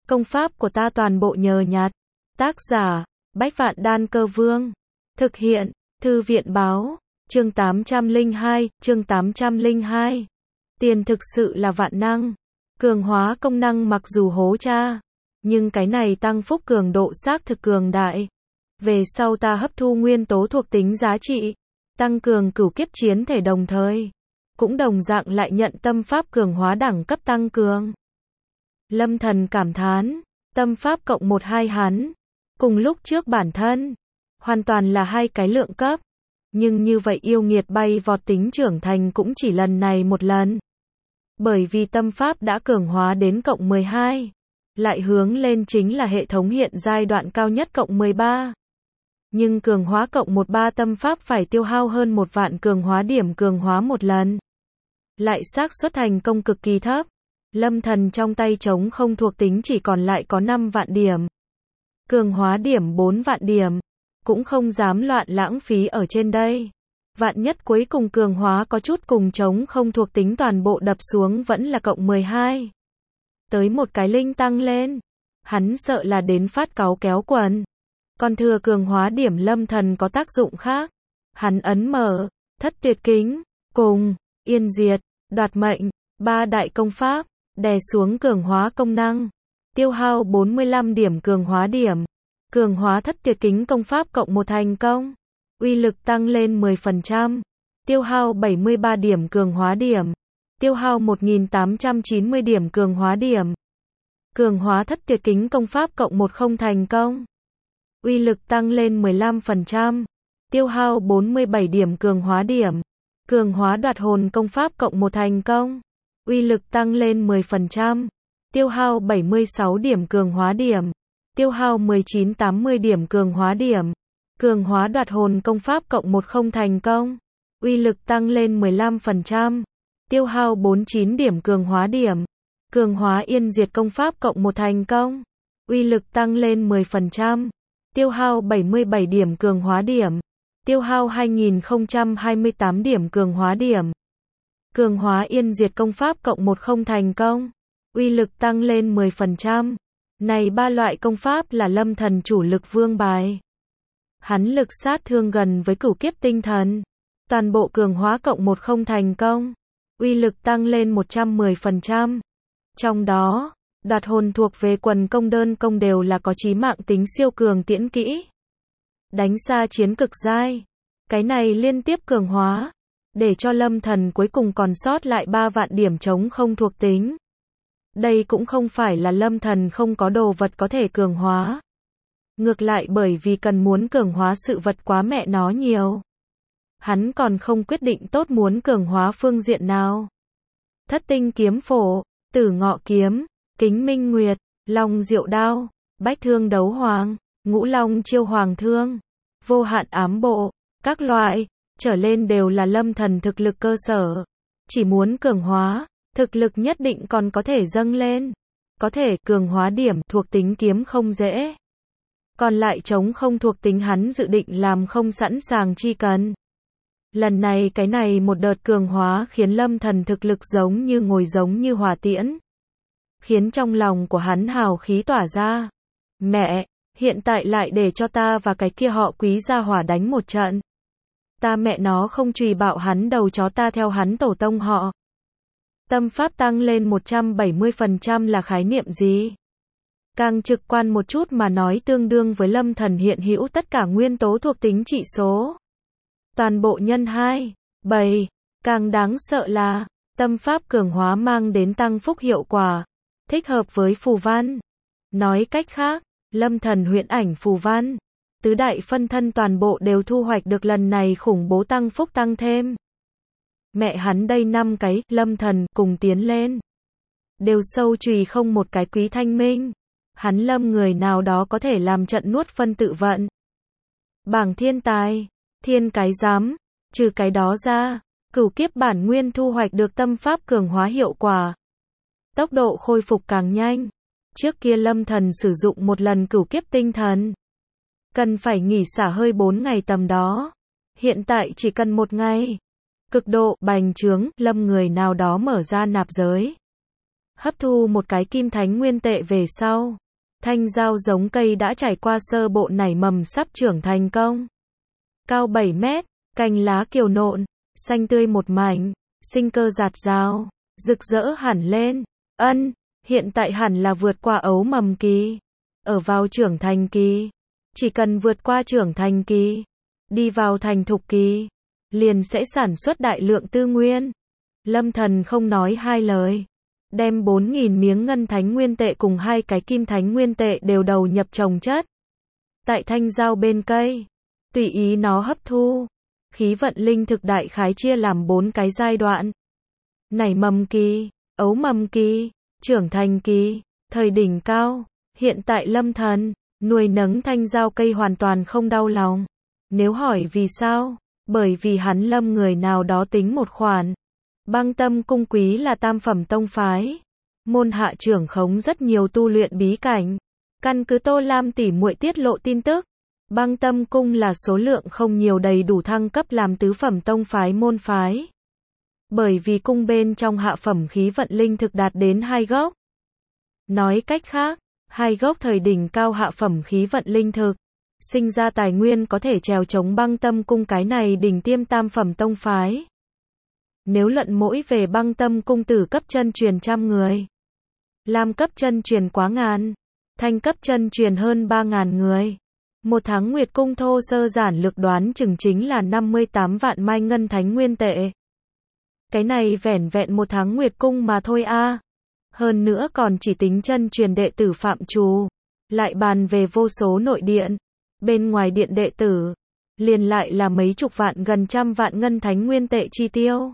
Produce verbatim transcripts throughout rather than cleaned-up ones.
Công pháp của ta toàn bộ nhờ nhặt. Tác giả, Bách Vạn Đan Cơ Vương. Thực hiện, Thư viện Báo. Chương tám trăm lẻ hai, chương tám trăm lẻ hai. Tiền thực sự là vạn năng. Cường hóa công năng mặc dù hố cha, nhưng cái này tăng phúc cường độ xác thực cường đại. Về sau ta hấp thu nguyên tố thuộc tính giá trị, tăng cường cửu kiếp chiến thể đồng thời, cũng đồng dạng lại nhận tâm pháp cường hóa đẳng cấp tăng cường. Lâm Thần cảm thán, tâm pháp cộng một hai hắn, cùng lúc trước bản thân, hoàn toàn là hai cái lượng cấp. Nhưng như vậy yêu nghiệt bay vọt tính trưởng thành cũng chỉ lần này một lần. Bởi vì tâm pháp đã cường hóa đến cộng mười hai, lại hướng lên chính là hệ thống hiện giai đoạn cao nhất cộng mười ba. Nhưng cường hóa cộng mười ba tâm pháp phải tiêu hao hơn một vạn cường hóa điểm cường hóa một lần. Lại xác suất thành công cực kỳ thấp. Lâm Thần trong tay trống không thuộc tính chỉ còn lại có năm vạn điểm. Cường hóa điểm bốn vạn điểm. Cũng không dám loạn lãng phí ở trên đây. Vạn nhất cuối cùng cường hóa có chút cùng trống không thuộc tính toàn bộ đập xuống vẫn là cộng mười hai. Tới một cái linh tăng lên. Hắn sợ là đến phát cáu kéo quần. Còn thừa cường hóa điểm Lâm Thần có tác dụng khác. Hắn ấn mở, thất tuyệt kính, cùng, yên diệt, đoạt mệnh, ba đại công pháp, đè xuống cường hóa công năng. Tiêu hao bốn mươi lăm điểm cường hóa điểm. Cường hóa thất tuyệt kính công pháp cộng một thành công. Uy lực tăng lên mười phần trăm. Tiêu hao bảy mươi ba điểm cường hóa điểm. Tiêu hao một nghìn tám trăm chín mươi điểm cường hóa điểm. Cường hóa thất tuyệt kính công pháp cộng một không thành công. Uy lực tăng lên mười lăm phần trăm. Tiêu hao bốn mươi bảy điểm cường hóa điểm. Cường hóa đoạt hồn công pháp cộng một thành công. Uy lực tăng lên mười phần trăm. Tiêu hao bảy mươi sáu điểm cường hóa điểm. Tiêu hao một nghìn chín trăm tám mươi điểm cường hóa điểm. Cường hóa đoạt hồn công pháp cộng một không thành công. Uy lực tăng lên mười lăm phần trăm. Tiêu hao bốn mươi chín điểm cường hóa điểm. Cường hóa yên diệt công pháp cộng một thành công. Uy lực tăng lên mười phần trăm. Tiêu hao bảy mươi bảy điểm cường hóa điểm. Tiêu hao hai nghìn không trăm hai mươi tám điểm cường hóa điểm. Cường hóa yên diệt công pháp cộng một không thành công. Uy lực tăng lên mười phần trăm. Này ba loại công pháp là Lâm Thần chủ lực vương bài. Hắn lực sát thương gần với cửu kiếp tinh thần. Toàn bộ cường hóa cộng một không thành công. Uy lực tăng lên một trăm mười phần trăm. Trong đó, đoạt hồn thuộc về quần công đơn công đều là có chí mạng tính siêu cường tiễn kỹ. Đánh xa chiến cực giai. Cái này liên tiếp cường hóa, để cho Lâm Thần cuối cùng còn sót lại ba vạn điểm trống không thuộc tính. Đây cũng không phải là Lâm Thần không có đồ vật có thể cường hóa. Ngược lại bởi vì cần muốn cường hóa sự vật quá mẹ nó nhiều. Hắn còn không quyết định tốt muốn cường hóa phương diện nào. Thất tinh kiếm phổ, tử ngọ kiếm, kính minh nguyệt, long diệu đao, bách thương đấu hoàng, ngũ long chiêu hoàng thương, vô hạn ám bộ, các loại, trở lên đều là Lâm Thần thực lực cơ sở. Chỉ muốn cường hóa, thực lực nhất định còn có thể dâng lên. Có thể cường hóa điểm thuộc tính kiếm không dễ. Còn lại trống không thuộc tính hắn dự định làm không sẵn sàng chi cần. Lần này cái này một đợt cường hóa khiến Lâm Thần thực lực giống như ngồi giống như hỏa tiễn. Khiến trong lòng của hắn hào khí tỏa ra. Mẹ, hiện tại lại để cho ta và cái kia họ Quý gia hỏa đánh một trận. Ta mẹ nó không trùy bạo hắn đầu chó ta theo hắn tổ tông họ. Tâm pháp tăng lên một trăm bảy mươi phần trăm là khái niệm gì? Càng trực quan một chút mà nói tương đương với Lâm Thần hiện hữu tất cả nguyên tố thuộc tính trị số. Toàn bộ nhân hai, bảy. Càng đáng sợ là, tâm pháp cường hóa mang đến tăng phúc hiệu quả. Thích hợp với phù văn. Nói cách khác, Lâm Thần huyễn ảnh phù văn. Tứ đại phân thân toàn bộ đều thu hoạch được lần này khủng bố tăng phúc tăng thêm. Mẹ hắn đây năm cái, Lâm Thần, cùng tiến lên. Đều sâu chùy không một cái Quý Thanh Minh. Hắn Lâm người nào đó có thể làm trận nuốt phân tự vận. Bảng thiên tài, thiên cái giám, trừ cái đó ra, cửu kiếp bản nguyên thu hoạch được tâm pháp cường hóa hiệu quả. Tốc độ khôi phục càng nhanh. Trước kia Lâm Thần sử dụng một lần cửu kiếp tinh thần. Cần phải nghỉ xả hơi bốn ngày tầm đó. Hiện tại chỉ cần một ngày. Cực độ, bành trướng, Lâm người nào đó mở ra nạp giới. Hấp thu một cái kim thánh nguyên tệ về sau, thanh dao giống cây đã trải qua sơ bộ nảy mầm sắp trưởng thành công. Cao bảy mét, cành lá kiều nộn, xanh tươi một mảnh, sinh cơ rạt rào, rực rỡ hẳn lên. Ân, hiện tại hẳn là vượt qua ấu mầm kỳ, ở vào trưởng thành kỳ. Chỉ cần vượt qua trưởng thành kỳ, đi vào thành thục kỳ, liền sẽ sản xuất đại lượng tư nguyên. Lâm Thần không nói hai lời, đem bốn nghìn miếng ngân thánh nguyên tệ cùng hai cái kim thánh nguyên tệ đều đầu nhập trồng chất tại thanh dao bên cây, tùy ý nó hấp thu. Khí vận linh thực đại khái chia làm bốn cái giai đoạn: nảy mầm kỳ, ấu mầm kỳ, trưởng thành kỳ, thời đỉnh cao. Hiện tại Lâm Thần nuôi nấng thanh dao cây hoàn toàn không đau lòng. Nếu hỏi vì sao, bởi vì hắn Lâm người nào đó tính một khoản. Băng Tâm Cung quý là tam phẩm tông phái, môn hạ trưởng khống rất nhiều tu luyện bí cảnh. Căn cứ Tô Lam tỷ muội tiết lộ tin tức, Băng Tâm Cung là số lượng không nhiều đầy đủ thăng cấp làm tứ phẩm tông phái môn phái. Bởi vì cung bên trong hạ phẩm khí vận linh thực đạt đến hai gốc. Nói cách khác, hai gốc thời đỉnh cao hạ phẩm khí vận linh thực, sinh ra tài nguyên có thể trèo chống Băng Tâm Cung cái này đỉnh tiêm tam phẩm tông phái. Nếu luận mỗi về Băng Tâm Cung tử cấp chân truyền trăm người, lam cấp chân truyền quá ngàn, thanh cấp chân truyền hơn ba ngàn người. Một tháng Nguyệt Cung thô sơ giản lược đoán chừng chính là năm mươi tám vạn mai ngân thánh nguyên tệ. Cái này vẻn vẹn một tháng Nguyệt Cung mà thôi a. À. Hơn nữa còn chỉ tính chân truyền đệ tử phạm trù, lại bàn về vô số nội điện, bên ngoài điện đệ tử, liền lại là mấy chục vạn gần trăm vạn ngân thánh nguyên tệ chi tiêu.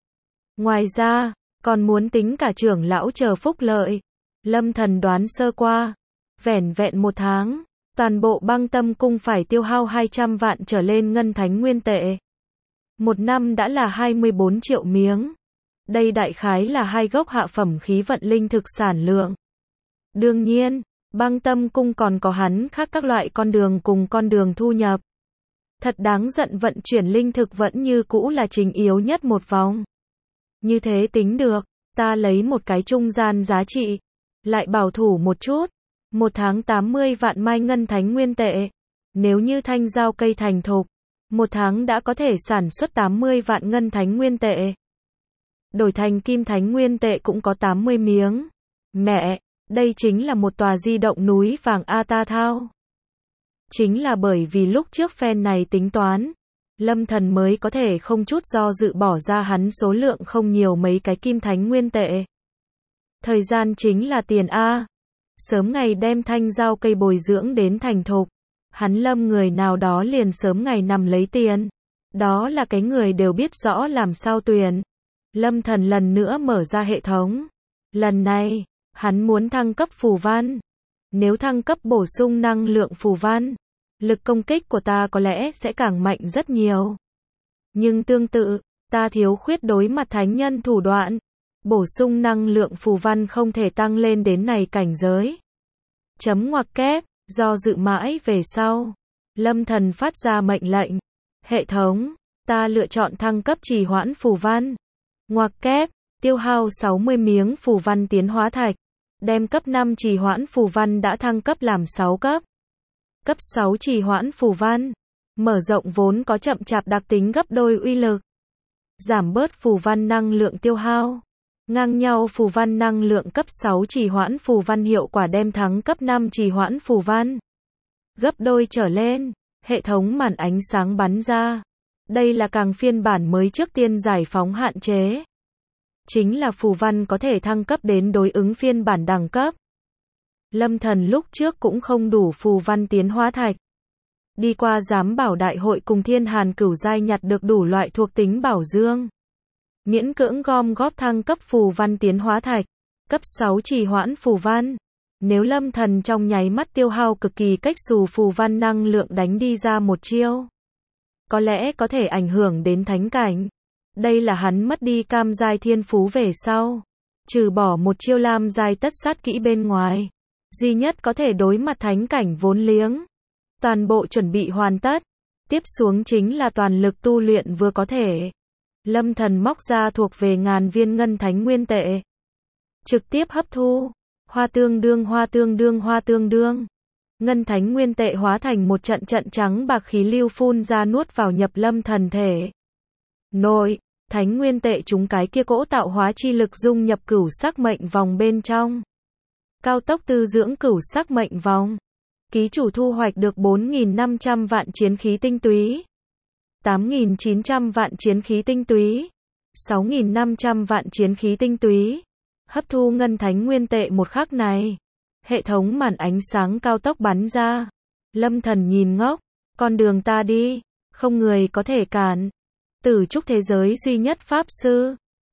Ngoài ra, còn muốn tính cả trưởng lão chờ phúc lợi. Lâm Thần đoán sơ qua, vẻn vẹn một tháng, toàn bộ Băng Tâm Cung phải tiêu hao hai trăm vạn trở lên ngân thánh nguyên tệ. Một năm đã là hai mươi bốn triệu miếng. Đây đại khái là hai gốc hạ phẩm khí vận linh thực sản lượng. Đương nhiên, Băng Tâm Cung còn có hắn khác các loại con đường cùng con đường thu nhập. Thật đáng giận, vận chuyển linh thực vẫn như cũ là trình yếu nhất một vòng. Như thế tính được, ta lấy một cái trung gian giá trị, lại bảo thủ một chút, một tháng tám mươi vạn mai ngân thánh nguyên tệ. Nếu như thanh dao cây thành thục, một tháng đã có thể sản xuất tám mươi vạn ngân thánh nguyên tệ. Đổi thành kim thánh nguyên tệ cũng có tám mươi miếng. Mẹ, đây chính là một tòa di động núi vàng a ta thao. Chính là bởi vì lúc trước phen này tính toán, Lâm Thần mới có thể không chút do dự bỏ ra hắn số lượng không nhiều mấy cái kim thánh nguyên tệ. Thời gian chính là tiền a. Sớm ngày đem thanh dao cây bồi dưỡng đến thành thục, hắn Lâm người nào đó liền sớm ngày nằm lấy tiền. Đó là cái người đều biết rõ làm sao tuyển. Lâm Thần lần nữa mở ra hệ thống. Lần này, hắn muốn thăng cấp phù văn. Nếu thăng cấp bổ sung năng lượng phù văn, lực công kích của ta có lẽ sẽ càng mạnh rất nhiều. Nhưng tương tự, ta thiếu khuyết đối mặt thánh nhân thủ đoạn. Bổ sung năng lượng phù văn không thể tăng lên đến này cảnh giới. Chấm ngoặc kép, do dự mãi về sau, Lâm Thần phát ra mệnh lệnh. Hệ thống, ta lựa chọn thăng cấp trì hoãn phù văn. Ngoặc kép, tiêu hao sáu mươi miếng phù văn tiến hóa thạch. Đem cấp năm trì hoãn phù văn đã thăng cấp làm sáu cấp. Cấp sáu trì hoãn phù văn, mở rộng vốn có chậm chạp đặc tính gấp đôi uy lực. Giảm bớt phù văn năng lượng tiêu hao. Ngang nhau phù văn năng lượng cấp sáu trì hoãn phù văn hiệu quả đem thắng cấp năm trì hoãn phù văn. Gấp đôi trở lên, hệ thống màn ánh sáng bắn ra. Đây là càng phiên bản mới trước tiên giải phóng hạn chế. Chính là phù văn có thể thăng cấp đến đối ứng phiên bản đẳng cấp. Lâm Thần lúc trước cũng không đủ phù văn tiến hóa thạch. Đi qua giám bảo đại hội cùng Thiên Hàn Cửu giai nhặt được đủ loại thuộc tính bảo dương. Miễn cưỡng gom góp thăng cấp phù văn tiến hóa thạch. Cấp sáu trì hoãn phù văn. Nếu Lâm Thần trong nháy mắt tiêu hao cực kỳ cách xù phù văn năng lượng đánh đi ra một chiêu, có lẽ có thể ảnh hưởng đến thánh cảnh. Đây là hắn mất đi cam giai thiên phú về sau. Trừ bỏ một chiêu lam giai tất sát kỹ bên ngoài, duy nhất có thể đối mặt thánh cảnh vốn liếng. Toàn bộ chuẩn bị hoàn tất. Tiếp xuống chính là toàn lực tu luyện vừa có thể. Lâm Thần móc ra thuộc về ngàn viên ngân thánh nguyên tệ. trực tiếp hấp thu. Hoa tương đương hoa tương đương hoa tương đương. Ngân thánh nguyên tệ hóa thành một trận trận trắng bạc khí lưu phun ra nuốt vào nhập Lâm thần thể. Nội, thánh nguyên tệ chúng cái kia cỗ tạo hóa chi lực dung nhập cửu sắc mệnh vòng bên trong. Cao tốc tư dưỡng cửu sắc mệnh vòng. Ký chủ thu hoạch được bốn nghìn năm trăm vạn chiến khí tinh túy, tám nghìn chín trăm vạn chiến khí tinh túy, sáu nghìn năm trăm vạn chiến khí tinh túy. Hấp thu ngân thánh nguyên tệ một khắc này, hệ thống màn ánh sáng cao tốc bắn ra. Lâm thần nhìn ngốc, con đường ta đi, không người có thể cản. Tử trúc thế giới duy nhất pháp sư,